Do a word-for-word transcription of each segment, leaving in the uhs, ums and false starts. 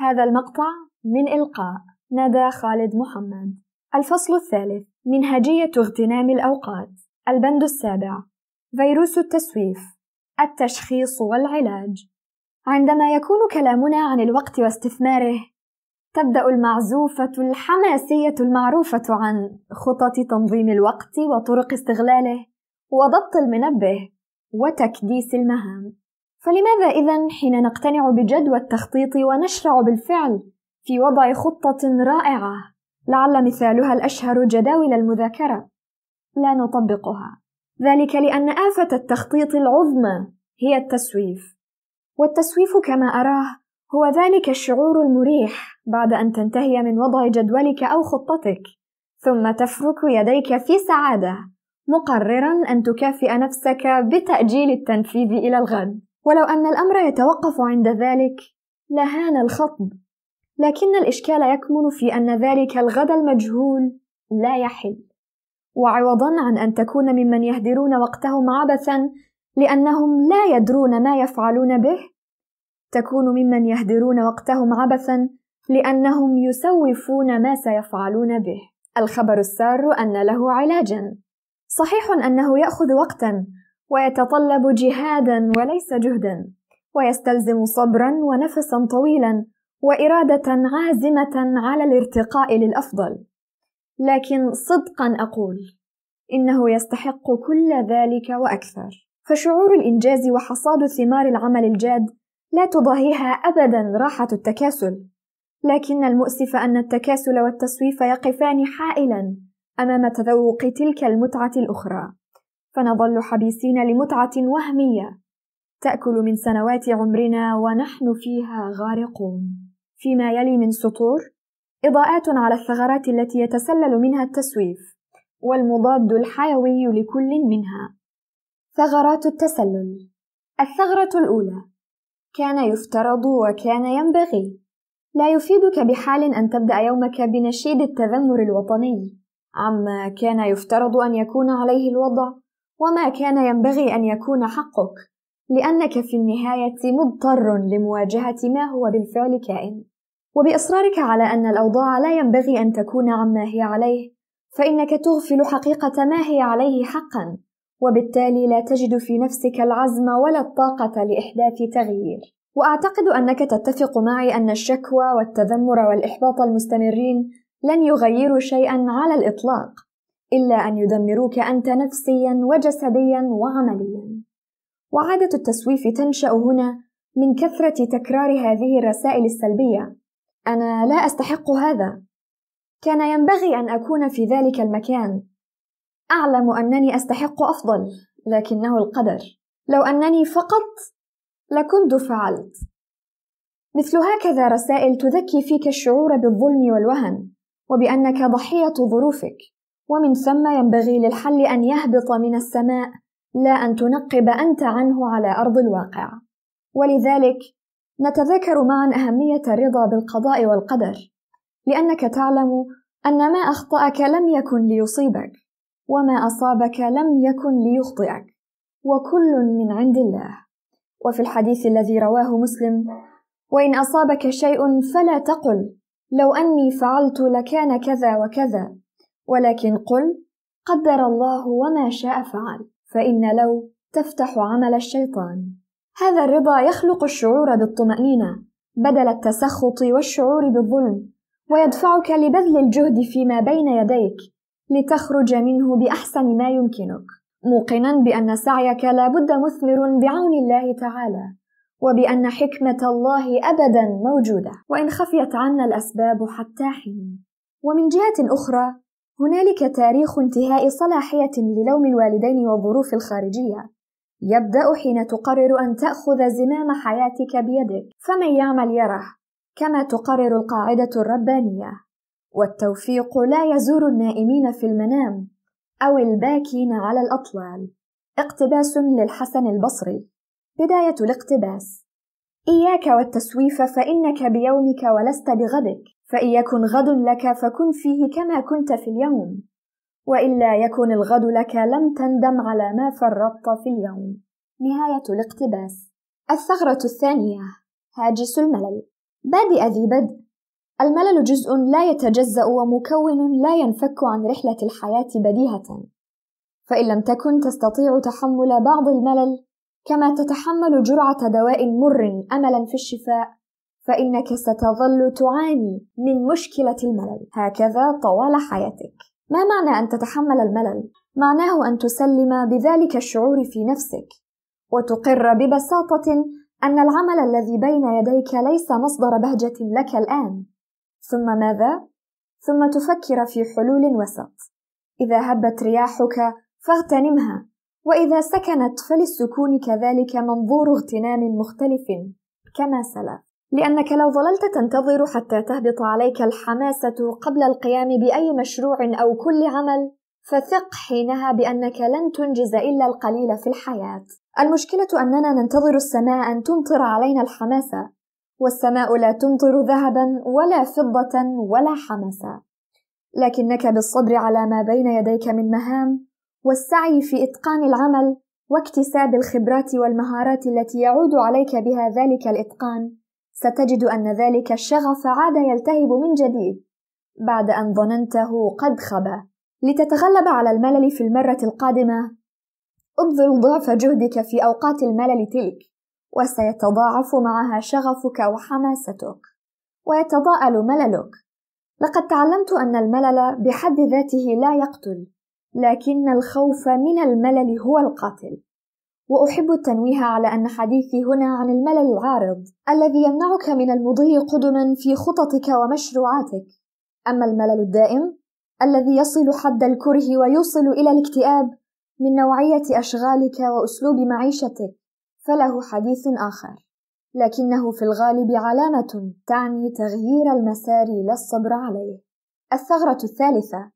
هذا المقطع من إلقاء ندى خالد محمد. الفصل الثالث: منهجية اغتنام الأوقات. البند السابع: فيروس التسويف، التشخيص والعلاج. عندما يكون كلامنا عن الوقت واستثماره، تبدأ المعزوفة الحماسية المعروفة عن خطط تنظيم الوقت وطرق استغلاله وضبط المنبه وتكديس المهام. فلماذا إذن حين نقتنع بجدوى التخطيط ونشرع بالفعل في وضع خطة رائعة لعل مثالها الأشهر جداول المذاكرة لا نطبقها؟ ذلك لأن آفة التخطيط العظمى هي التسويف، والتسويف كما أراه هو ذلك الشعور المريح بعد أن تنتهي من وضع جدولك أو خطتك، ثم تفرك يديك في سعادة مقررا أن تكافئ نفسك بتأجيل التنفيذ إلى الغد. ولو أن الأمر يتوقف عند ذلك لهان الخطب، لكن الإشكال يكمن في أن ذلك الغد المجهول لا يحل. وعوضا عن أن تكون ممن يهدرون وقتهم عبثا لأنهم لا يدرون ما يفعلون به، تكون ممن يهدرون وقتهم عبثا لأنهم يسوفون ما سيفعلون به. الخبر السار أن له علاجا. صحيح أنه يأخذ وقتا ويتطلب جهادا وليس جهدا، ويستلزم صبرا ونفسا طويلا وإرادة عازمة على الارتقاء للأفضل، لكن صدقا أقول إنه يستحق كل ذلك وأكثر. فشعور الإنجاز وحصاد ثمار العمل الجاد لا تضاهيها أبدا راحة التكاسل، لكن المؤسف أن التكاسل والتسويف يقفان حائلا أمام تذوق تلك المتعة الأخرى، فنظل حبيسين لمتعة وهمية تأكل من سنوات عمرنا ونحن فيها غارقون. فيما يلي من سطور إضاءات على الثغرات التي يتسلل منها التسويف، والمضاد الحيوي لكل منها. ثغرات التسلل. الثغرة الأولى: كان يفترض وكان ينبغي. لا يفيدك بحال أن تبدأ يومك بنشيد التذمر الوطني عما كان يفترض أن يكون عليه الوضع وما كان ينبغي أن يكون حقك، لأنك في النهاية مضطر لمواجهة ما هو بالفعل كائن. وبإصرارك على أن الأوضاع لا ينبغي أن تكون عما هي عليه، فإنك تغفل حقيقة ما هي عليه حقا، وبالتالي لا تجد في نفسك العزم ولا الطاقة لإحداث تغيير. وأعتقد أنك تتفق معي أن الشكوى والتذمر والإحباط المستمرين لن يغيروا شيئا على الإطلاق، إلا أن يدمروك أنت نفسيا وجسديا وعمليا. وعادة التسويف تنشأ هنا من كثرة تكرار هذه الرسائل السلبية: أنا لا أستحق هذا، كان ينبغي أن أكون في ذلك المكان، أعلم أنني أستحق أفضل لكنه القدر، لو أنني فقط لكنت فعلت. مثل هكذا رسائل تذكي فيك الشعور بالظلم والوهن وبأنك ضحية ظروفك، ومن ثم ينبغي للحل أن يهبط من السماء لا أن تنقب أنت عنه على أرض الواقع. ولذلك نتذكر معا أهمية الرضا بالقضاء والقدر، لأنك تعلم أن ما أخطأك لم يكن ليصيبك، وما أصابك لم يكن ليخطئك، وكل من عند الله. وفي الحديث الذي رواه مسلم: وإن أصابك شيء فلا تقل لو أني فعلت لكان كذا وكذا، ولكن قل قدر الله وما شاء فعل، فإن لو تفتح عمل الشيطان. هذا الرضا يخلق الشعور بالطمأنينة بدل التسخط والشعور بالظلم، ويدفعك لبذل الجهد فيما بين يديك لتخرج منه بأحسن ما يمكنك، موقنا بأن سعيك لا بد مثمر بعون الله تعالى، وبأن حكمة الله أبدا موجودة وإن خفيت عنا الأسباب حتى حين. ومن جهة أخرى هنالك تاريخ انتهاء صلاحية للوم الوالدين والظروف الخارجية، يبدأ حين تقرر أن تأخذ زمام حياتك بيدك، فمن يعمل يره، كما تقرر القاعدة الربانية: والتوفيق لا يزور النائمين في المنام أو الباكين على الأطلال. اقتباس للحسن البصري. بداية الاقتباس: إياك والتسويف فإنك بيومك ولست بغدك، فإن يكن غد لك فكن فيه كما كنت في اليوم، وإلا يكن الغد لك لم تندم على ما فرطت في اليوم. نهاية الاقتباس. الثغرة الثانية: هاجس الملل. بادئ ذي بدء، الملل جزء لا يتجزأ ومكون لا ينفك عن رحلة الحياة بديهة، فإن لم تكن تستطيع تحمل بعض الملل كما تتحمل جرعة دواء مر أملاً في الشفاء، فإنك ستظل تعاني من مشكلة الملل هكذا طوال حياتك. ما معنى أن تتحمل الملل؟ معناه أن تسلم بذلك الشعور في نفسك، وتقر ببساطة أن العمل الذي بين يديك ليس مصدر بهجة لك الآن. ثم ماذا؟ ثم تفكر في حلول وسط. إذا هبت رياحك فاغتنمها، وإذا سكنت فللسكون كذلك منظور اغتنام مختلف كما سلف، لأنك لو ظللت تنتظر حتى تهبط عليك الحماسة قبل القيام بأي مشروع أو كل عمل، فثق حينها بأنك لن تنجز إلا القليل في الحياة. المشكلة أننا ننتظر السماء أن تمطر علينا الحماسة، والسماء لا تمطر ذهبا ولا فضة ولا حماسة، لكنك بالصبر على ما بين يديك من مهام والسعي في إتقان العمل واكتساب الخبرات والمهارات التي يعود عليك بها ذلك الإتقان، ستجد أن ذلك الشغف عاد يلتهب من جديد بعد أن ظننته قد خبا. لتتغلب على الملل في المرة القادمة ابذل ضعف جهدك في أوقات الملل تلك، وسيتضاعف معها شغفك وحماستك ويتضاءل مللك. لقد تعلمت أن الملل بحد ذاته لا يقتل، لكن الخوف من الملل هو القاتل. وأحب التنويه على أن حديثي هنا عن الملل العارض الذي يمنعك من المضي قدما في خططك ومشروعاتك. أما الملل الدائم الذي يصل حد الكره ويوصل إلى الاكتئاب من نوعية أشغالك وأسلوب معيشتك فله حديث آخر، لكنه في الغالب علامة تعني تغيير المسار لا الصبر عليه. الثغرة الثالثة: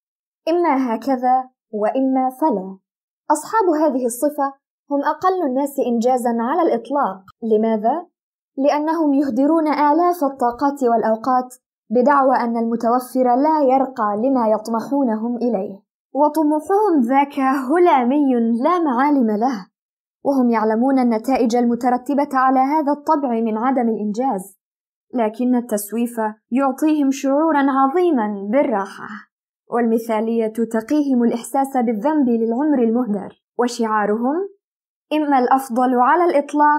إما هكذا وإما فلا. أصحاب هذه الصفة هم أقل الناس إنجازاً على الإطلاق. لماذا؟ لأنهم يهدرون آلاف الطاقات والأوقات بدعوى أن المتوفر لا يرقى لما يطمحونهم إليه، وطموحهم ذاك هلامي لا معالم له، وهم يعلمون النتائج المترتبة على هذا الطبع من عدم الإنجاز، لكن التسويف يعطيهم شعوراً عظيماً بالراحة، والمثالية تقيهم الإحساس بالذنب للعمر المهدر، وشعارهم إما الأفضل على الإطلاق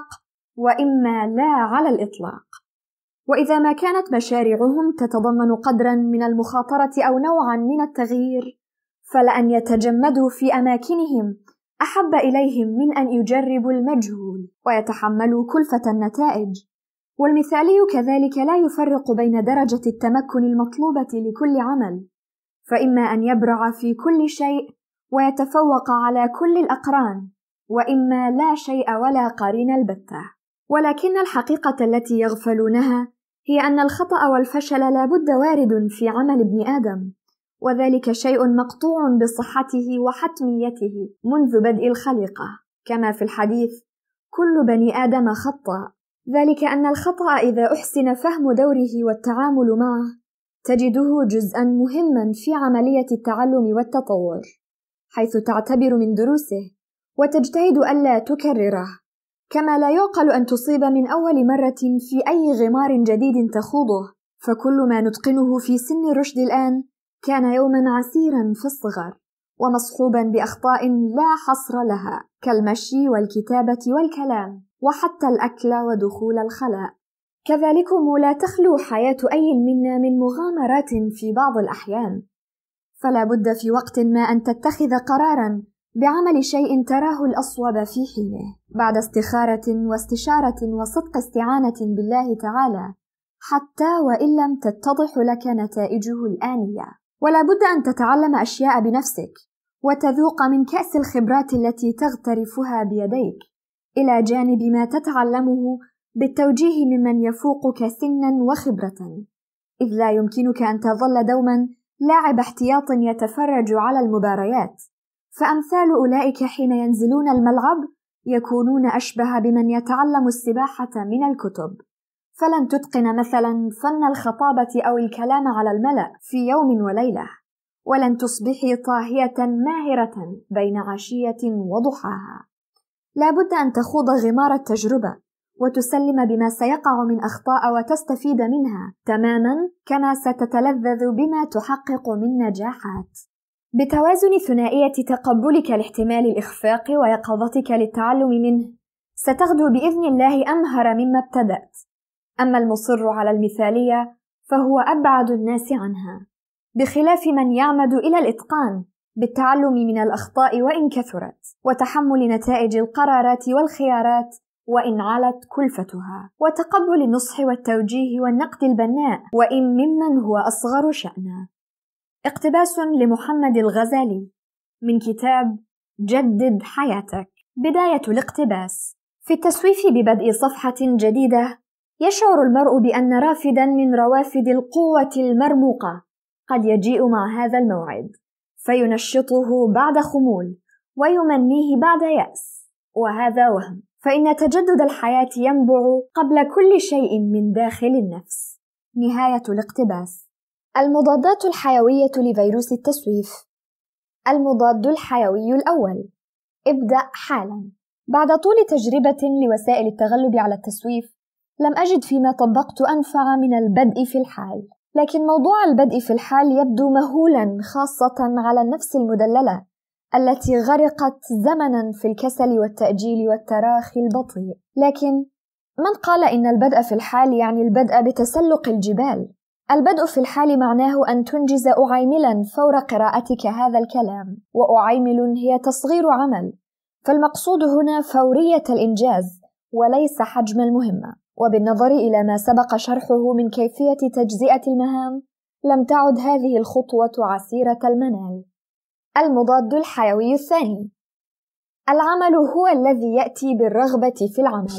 وإما لا على الإطلاق. وإذا ما كانت مشاريعهم تتضمن قدراً من المخاطرة أو نوعاً من التغيير، فلأن يتجمدوا في أماكنهم أحب إليهم من أن يجربوا المجهول ويتحملوا كلفة النتائج. والمثالي كذلك لا يفرق بين درجة التمكن المطلوبة لكل عمل، فإما أن يبرع في كل شيء ويتفوق على كل الأقران، وإما لا شيء ولا قرين البتة. ولكن الحقيقة التي يغفلونها هي أن الخطأ والفشل لا بد وارد في عمل ابن آدم، وذلك شيء مقطوع بصحته وحتميته منذ بدء الخليقة، كما في الحديث: كل بني آدم خطأ. ذلك أن الخطأ إذا أحسن فهم دوره والتعامل معه تجده جزءاً مهماً في عملية التعلم والتطور، حيث تعتبر من دروسه وتجتهد ألا تكرره، كما لا يعقل أن تصيب من أول مرة في أي غمار جديد تخوضه، فكل ما نتقنه في سن الرشد الآن كان يوماً عسيراً في الصغر ومصحوباً بأخطاء لا حصر لها، كالمشي والكتابة والكلام وحتى الأكل ودخول الخلاء. كذلكم لا تخلو حياة أي منا من مغامرات في بعض الأحيان، فلا بد في وقت ما أن تتخذ قراراً بعمل شيء تراه الأصوب في حينه، بعد استخارة واستشارة وصدق استعانة بالله تعالى، حتى وإن لم تتضح لك نتائجه الآنية. ولا بد أن تتعلم أشياء بنفسك وتذوق من كأس الخبرات التي تغترفها بيديك، إلى جانب ما تتعلمه بالتوجيه ممن يفوقك سنا وخبرة، إذ لا يمكنك أن تظل دوما لاعب احتياط يتفرج على المباريات، فأمثال أولئك حين ينزلون الملعب يكونون أشبه بمن يتعلم السباحة من الكتب، فلن تتقن مثلا فن الخطابة أو الكلام على الملأ في يوم وليلة، ولن تصبحي طاهية ماهرة بين عشية وضحاها. لا بد أن تخوض غمار التجربة وتسلم بما سيقع من أخطاء وتستفيد منها تماماً كما ستتلذذ بما تحقق من نجاحات. بتوازن ثنائية تقبلك لاحتمال الإخفاق ويقظتك للتعلم منه، ستغدو بإذن الله أمهر مما ابتدأت. أما المصر على المثالية فهو أبعد الناس عنها، بخلاف من يعمد إلى الإتقان بالتعلم من الأخطاء وإن كثرت، وتحمل نتائج القرارات والخيارات وإن علت كلفتها، وتقبل النصح والتوجيه والنقد البناء وإن ممن هو أصغر شأنا. اقتباس لمحمد الغزالي من كتاب جدد حياتك. بداية الاقتباس: في التسويف ببدء صفحة جديدة يشعر المرء بأن رافدا من روافد القوة المرموقة قد يجيء مع هذا الموعد، فينشطه بعد خمول ويمنيه بعد يأس، وهذا وهم، فإن تجدد الحياة ينبع قبل كل شيء من داخل النفس. نهاية الاقتباس. المضادات الحيوية لفيروس التسويف. المضاد الحيوي الأول: ابدأ حالا. بعد طول تجربة لوسائل التغلب على التسويف، لم أجد فيما طبقت أنفع من البدء في الحال، لكن موضوع البدء في الحال يبدو مهولا، خاصة على النفس المدللة التي غرقت زمنا في الكسل والتأجيل والتراخي البطيء. لكن من قال إن البدء في الحال يعني البدء بتسلق الجبال؟ البدء في الحال معناه أن تنجز أعيملا فور قراءتك هذا الكلام، وأعيمل هي تصغير عمل، فالمقصود هنا فورية الإنجاز وليس حجم المهمة. وبالنظر إلى ما سبق شرحه من كيفية تجزئة المهام، لم تعد هذه الخطوة عسيرة المنال. المضاد الحيوي الثاني: العمل هو الذي يأتي بالرغبة في العمل.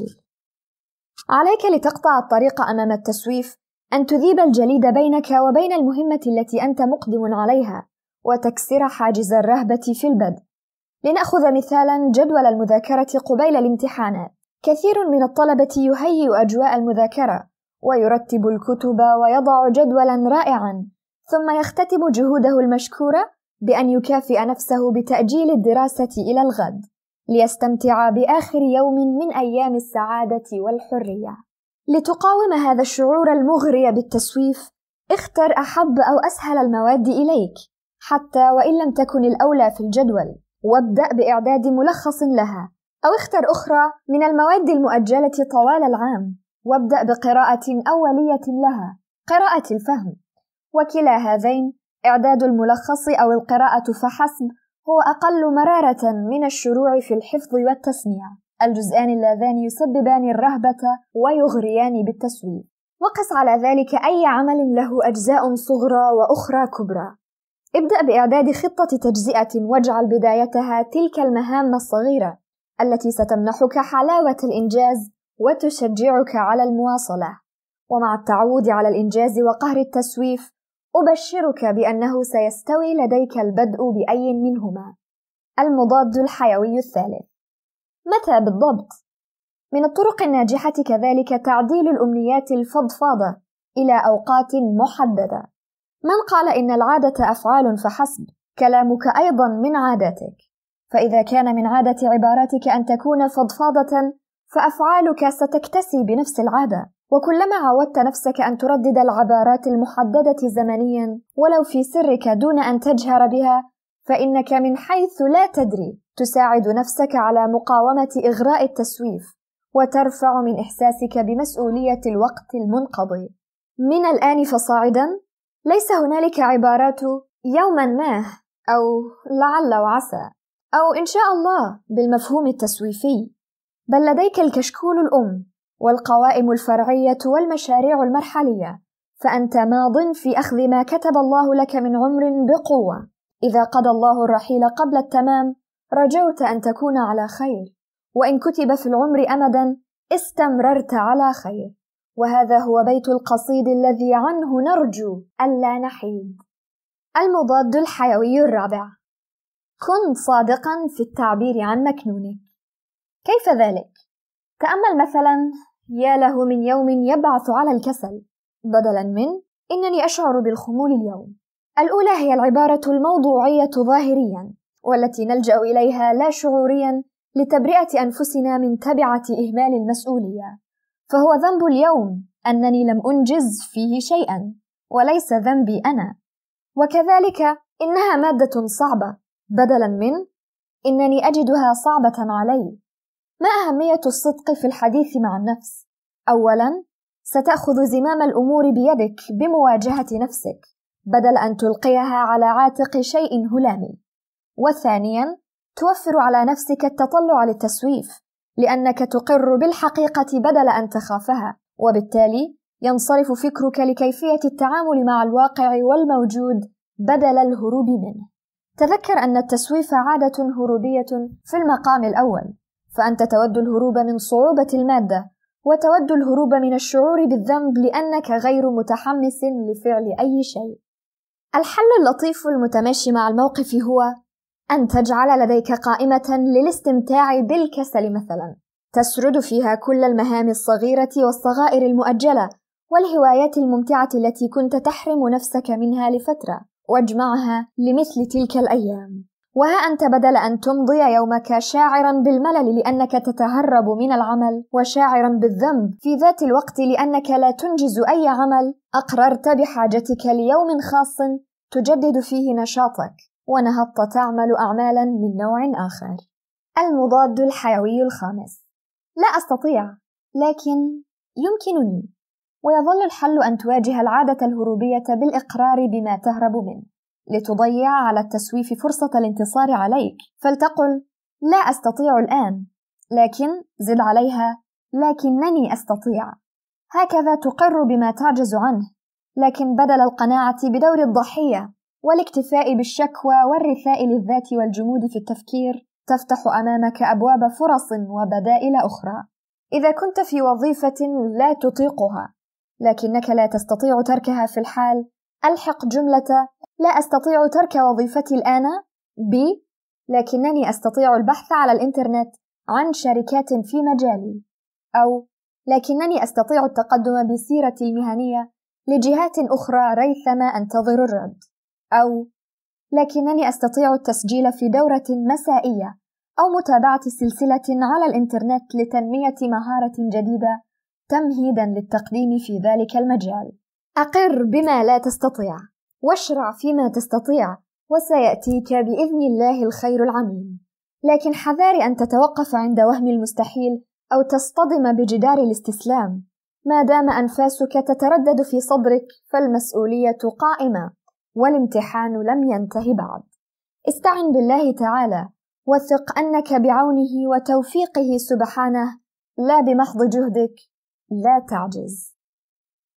عليك لتقطع الطريق أمام التسويف أن تذيب الجليد بينك وبين المهمة التي أنت مقدم عليها، وتكسر حاجز الرهبة في البدء. لنأخذ مثالا جدول المذاكرة قبيل الامتحانات. كثير من الطلبة يهيئ أجواء المذاكرة ويرتب الكتب ويضع جدولا رائعا، ثم يختتم جهوده المشكورة بأن يكافئ نفسه بتأجيل الدراسة إلى الغد ليستمتع بآخر يوم من أيام السعادة والحرية. لتقاوم هذا الشعور المغري بالتسويف، اختر أحب أو أسهل المواد إليك حتى وإن لم تكن الأولى في الجدول، وابدأ بإعداد ملخص لها، أو اختر أخرى من المواد المؤجلة طوال العام وابدأ بقراءة أولية لها، قراءة الفهم. وكلا هذين، إعداد الملخص أو القراءة فحسب، هو أقل مرارة من الشروع في الحفظ والتسميع، الجزئان اللذان يسببان الرهبة ويغريان بالتسويف. وقس على ذلك أي عمل له أجزاء صغرى وأخرى كبرى. ابدأ بإعداد خطة تجزئة واجعل بدايتها تلك المهام الصغيرة التي ستمنحك حلاوة الإنجاز وتشجعك على المواصلة. ومع التعود على الإنجاز وقهر التسويف، أبشرك بأنه سيستوي لديك البدء بأي منهما. المضاد الحيوي الثالث: متى بالضبط؟ من الطرق الناجحة كذلك تعديل الأمنيات الفضفاضة إلى أوقات محددة. من قال إن العادة أفعال فحسب؟ كلامك أيضا من عاداتك، فإذا كان من عادة عباراتك أن تكون فضفاضة، فأفعالك ستكتسي بنفس العادة. وكلما عودت نفسك أن تردد العبارات المحددة زمنيا ولو في سرك دون أن تجهر بها، فإنك من حيث لا تدري تساعد نفسك على مقاومة إغراء التسويف، وترفع من إحساسك بمسؤولية الوقت المنقضي. من الآن فصاعدا ليس هنالك عبارات يوما ما أو لعل وعسى أو إن شاء الله بالمفهوم التسويفي، بل لديك الكشكول الأم والقوائم الفرعية والمشاريع المرحلية، فأنت ماض في أخذ ما كتب الله لك من عمر بقوة. إذا قضى الله الرحيل قبل التمام رجوت أن تكون على خير، وإن كتب في العمر أمدا استمررت على خير. وهذا هو بيت القصيد الذي عنه نرجو ألا نحيد. المضاد الحيوي الرابع: كن صادقا في التعبير عن مكنونك. كيف ذلك؟ تأمل مثلا: يا له من يوم يبعث على الكسل، بدلا من إنني أشعر بالخمول اليوم. الأولى هي العبارة الموضوعية ظاهريا، والتي نلجأ إليها لا شعوريا لتبرئة أنفسنا من تبعة إهمال المسؤولية، فهو ذنب اليوم أنني لم أنجز فيه شيئا، وليس ذنبي أنا. وكذلك إنها مادة صعبة، بدلاً من إنني أجدها صعبة علي. ما أهمية الصدق في الحديث مع النفس؟ أولاً، ستأخذ زمام الأمور بيدك بمواجهة نفسك، بدل أن تلقيها على عاتق شيء هلامي. وثانياً، توفر على نفسك التطلع للتسويف، لأنك تقر بالحقيقة بدل أن تخافها، وبالتالي ينصرف فكرك لكيفية التعامل مع الواقع والموجود بدل الهروب منه. تذكر أن التسويف عادة هروبية في المقام الأول، فأنت تود الهروب من صعوبة المادة، وتود الهروب من الشعور بالذنب لأنك غير متحمس لفعل أي شيء. الحل اللطيف المتماشي مع الموقف هو أن تجعل لديك قائمة للاستمتاع بالكسل مثلا، تسرد فيها كل المهام الصغيرة والصغائر المؤجلة والهوايات الممتعة التي كنت تحرم نفسك منها لفترة، واجمعها لمثل تلك الأيام. وها أنت بدل أن تمضي يومك شاعرا بالملل لأنك تتهرب من العمل، وشاعرا بالذنب في ذات الوقت لأنك لا تنجز أي عمل، أقررت بحاجتك ليوم خاص تجدد فيه نشاطك، ونهضت تعمل أعمالا من نوع آخر. المضاد الحيوي الخامس: لا أستطيع، لكن يمكنني. ويظل الحل أن تواجه العادة الهروبية بالإقرار بما تهرب منه، لتضيع على التسويف فرصة الانتصار عليك. فلتقل لا أستطيع الآن، لكن زد عليها لكنني أستطيع. هكذا تقر بما تعجز عنه، لكن بدل القناعة بدور الضحية والاكتفاء بالشكوى والرثاء للذات والجمود في التفكير، تفتح أمامك أبواب فرص وبدائل أخرى. إذا كنت في وظيفة لا تطيقها لكنك لا تستطيع تركها في الحال، ألحق جملة لا أستطيع ترك وظيفتي الآن ب لكنني أستطيع البحث على الإنترنت عن شركات في مجالي، أو لكنني أستطيع التقدم بسيرتي المهنية لجهات أخرى ريثما أنتظر الرد، أو لكنني أستطيع التسجيل في دورة مسائية أو متابعة سلسلة على الإنترنت لتنمية مهارة جديدة تمهيداً للتقديم في ذلك المجال. أقر بما لا تستطيع، واشرع فيما تستطيع، وسيأتيك بإذن الله الخير العميم. لكن حذار أن تتوقف عند وهم المستحيل أو تصطدم بجدار الاستسلام. ما دام أنفاسك تتردد في صدرك فالمسؤولية قائمة، والامتحان لم ينته بعد. استعن بالله تعالى، وثق أنك بعونه وتوفيقه سبحانه لا بمحض جهدك لا تعجز.